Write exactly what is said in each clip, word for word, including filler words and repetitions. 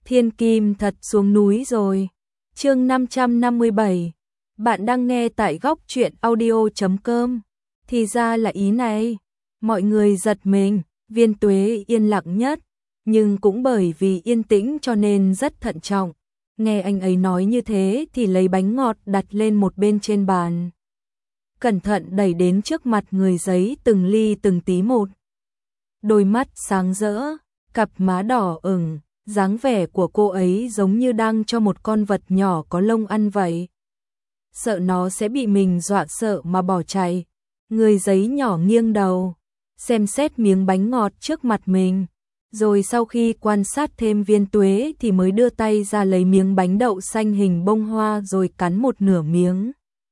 Thiên kim thật xuống núi rồi. Chương năm trăm năm mươi bảy. Bạn đang nghe tại góc truyện audio chấm com. Thì ra là ý này. Mọi người giật mình, Viên Tuế yên lặng nhất, nhưng cũng bởi vì yên tĩnh cho nên rất thận trọng. Nghe anh ấy nói như thế thì lấy bánh ngọt đặt lên một bên trên bàn. Cẩn thận đẩy đến trước mặt người giấy từng ly từng tí một. Đôi mắt sáng rỡ, cặp má đỏ ửng, dáng vẻ của cô ấy giống như đang cho một con vật nhỏ có lông ăn vậy. Sợ nó sẽ bị mình dọa sợ mà bỏ chạy. Người giấy nhỏ nghiêng đầu, xem xét miếng bánh ngọt trước mặt mình. Rồi sau khi quan sát thêm Viên Tuế thì mới đưa tay ra lấy miếng bánh đậu xanh hình bông hoa rồi cắn một nửa miếng.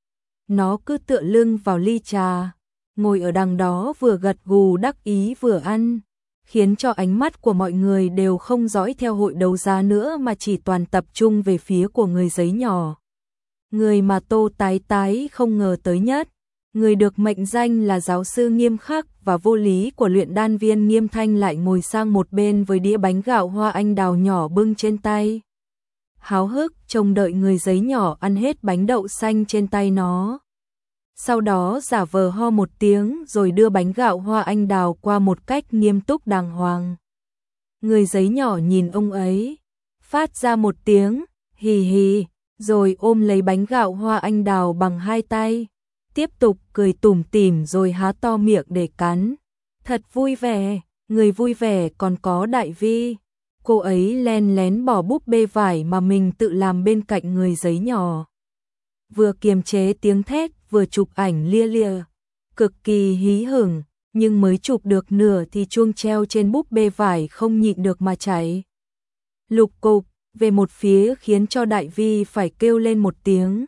Nó cứ tựa lưng vào ly trà, ngồi ở đằng đó vừa gật gù đắc ý vừa ăn, khiến cho ánh mắt của mọi người đều không dõi theo hội đấu giá nữa mà chỉ toàn tập trung về phía của người giấy nhỏ. Người mà Tô Tái Tái không ngờ tới nhất, người được mệnh danh là giáo sư nghiêm khắc và vô lý của luyện đan viên Nghiêm Thanh lại ngồi sang một bên với đĩa bánh gạo hoa anh đào nhỏ bưng trên tay. Háo hức trông đợi người giấy nhỏ ăn hết bánh đậu xanh trên tay nó. Sau đó giả vờ ho một tiếng rồi đưa bánh gạo hoa anh đào qua một cách nghiêm túc đàng hoàng. Người giấy nhỏ nhìn ông ấy, phát ra một tiếng hì hì, rồi ôm lấy bánh gạo hoa anh đào bằng hai tay, tiếp tục cười tủm tỉm rồi há to miệng để cắn. Thật vui vẻ, người vui vẻ còn có Đại Vi. Cô ấy len lén bỏ búp bê vải mà mình tự làm bên cạnh người giấy nhỏ. Vừa kiềm chế tiếng thét, vừa chụp ảnh lia lịa, cực kỳ hí hửng, nhưng mới chụp được nửa thì chuông treo trên búp bê vải không nhịn được mà chạy. Lục cục về một phía khiến cho Đại Vi phải kêu lên một tiếng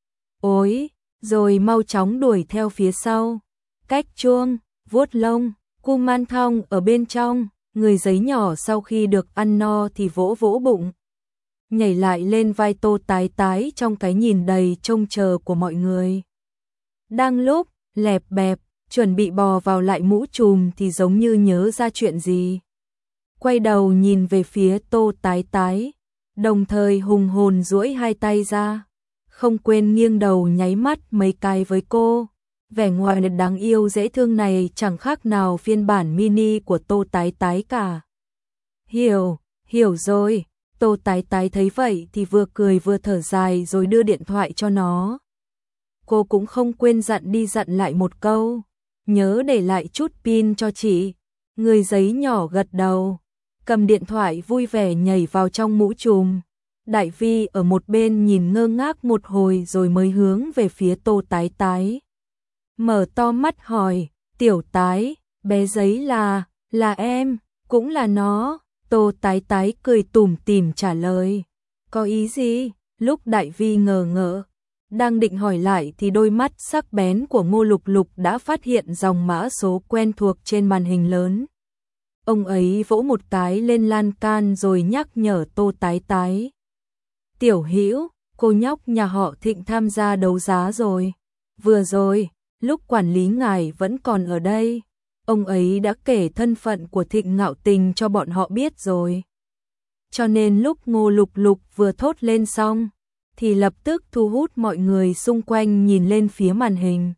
ối, rồi mau chóng đuổi theo phía sau. Cách chuông, vuốt lông, Kuman Thong ở bên trong. Người giấy nhỏ sau khi được ăn no thì vỗ vỗ bụng, nhảy lại lên vai Tô Tái Tái trong cái nhìn đầy trông chờ của mọi người. Đang lúc lẹp bẹp chuẩn bị bò vào lại mũ trùm thì giống như nhớ ra chuyện gì, quay đầu nhìn về phía Tô Tái Tái, đồng thời hùng hồn duỗi hai tay ra, không quên nghiêng đầu nháy mắt mấy cái với cô. Vẻ ngoài đáng yêu dễ thương này chẳng khác nào phiên bản mini của Tô Tái Tái cả. Hiểu, hiểu rồi. Tô Tái Tái thấy vậy thì vừa cười vừa thở dài rồi đưa điện thoại cho nó. Cô cũng không quên dặn đi dặn lại một câu, nhớ để lại chút pin cho chị. Người giấy nhỏ gật đầu, cầm điện thoại vui vẻ nhảy vào trong mũ trùm. Đại Vi ở một bên nhìn ngơ ngác một hồi rồi mới hướng về phía Tô Tái Tái. Mở to mắt hỏi, Tiểu Tái, bé giấy là, là em, cũng là nó. Tô Tái Tái cười tủm tỉm trả lời. Có ý gì? Lúc Đại Vi ngờ ngỡ, đang định hỏi lại thì đôi mắt sắc bén của Ngô Lục Lục đã phát hiện dòng mã số quen thuộc trên màn hình lớn. Ông ấy vỗ một cái lên lan can rồi nhắc nhở Tô Tái Tái. Tiểu Hữu, cô nhóc nhà họ Thịnh tham gia đấu giá rồi. Vừa rồi, lúc quản lý ngài vẫn còn ở đây, ông ấy đã kể thân phận của Thịnh Ngạo Tình cho bọn họ biết rồi. Cho nên lúc Ngô Lục Lục vừa thốt lên xong, thì lập tức thu hút mọi người xung quanh nhìn lên phía màn hình.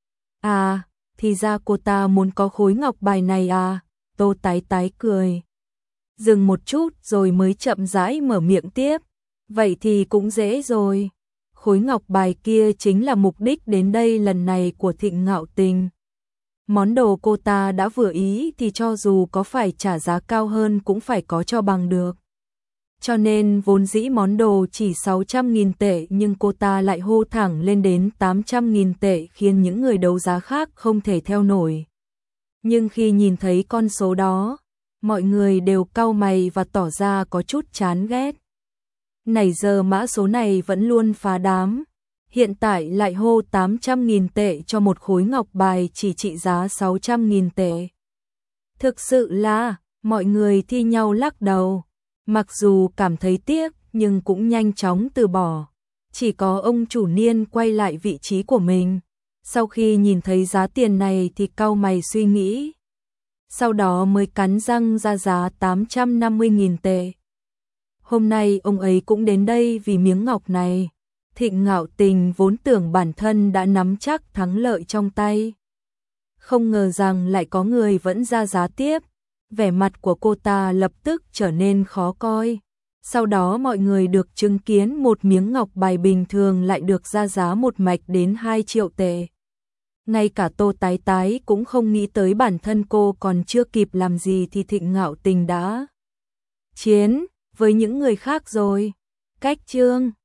À, thì ra cô ta muốn có khối ngọc bài này à, Tô Tái Tái cười. Dừng một chút rồi mới chậm rãi mở miệng tiếp. Vậy thì cũng dễ rồi. Khối ngọc bài kia chính là mục đích đến đây lần này của Thịnh Ngạo Tình. Món đồ cô ta đã vừa ý thì cho dù có phải trả giá cao hơn cũng phải có cho bằng được. Cho nên vốn dĩ món đồ chỉ sáu trăm nghìn tệ nhưng cô ta lại hô thẳng lên đến tám trăm nghìn tệ khiến những người đấu giá khác không thể theo nổi. Nhưng khi nhìn thấy con số đó, mọi người đều cau mày và tỏ ra có chút chán ghét. Nãy giờ mã số này vẫn luôn phá đám, hiện tại lại hô tám trăm nghìn tệ cho một khối ngọc bài chỉ trị giá sáu trăm nghìn tệ. Thực sự là, mọi người thi nhau lắc đầu, mặc dù cảm thấy tiếc nhưng cũng nhanh chóng từ bỏ. Chỉ có ông chủ niên quay lại vị trí của mình, sau khi nhìn thấy giá tiền này thì cau mày suy nghĩ. Sau đó mới cắn răng ra giá tám trăm năm mươi nghìn tệ. Hôm nay ông ấy cũng đến đây vì miếng ngọc này. Thịnh Ngạo Tình vốn tưởng bản thân đã nắm chắc thắng lợi trong tay. Không ngờ rằng lại có người vẫn ra giá tiếp. Vẻ mặt của cô ta lập tức trở nên khó coi. Sau đó mọi người được chứng kiến một miếng ngọc bài bình thường lại được ra giá một mạch đến hai triệu tệ. Ngay cả Tô Tái Tái cũng không nghĩ tới bản thân cô còn chưa kịp làm gì thì Thịnh Ngạo Tình đã chiến với những người khác rồi. Cách chương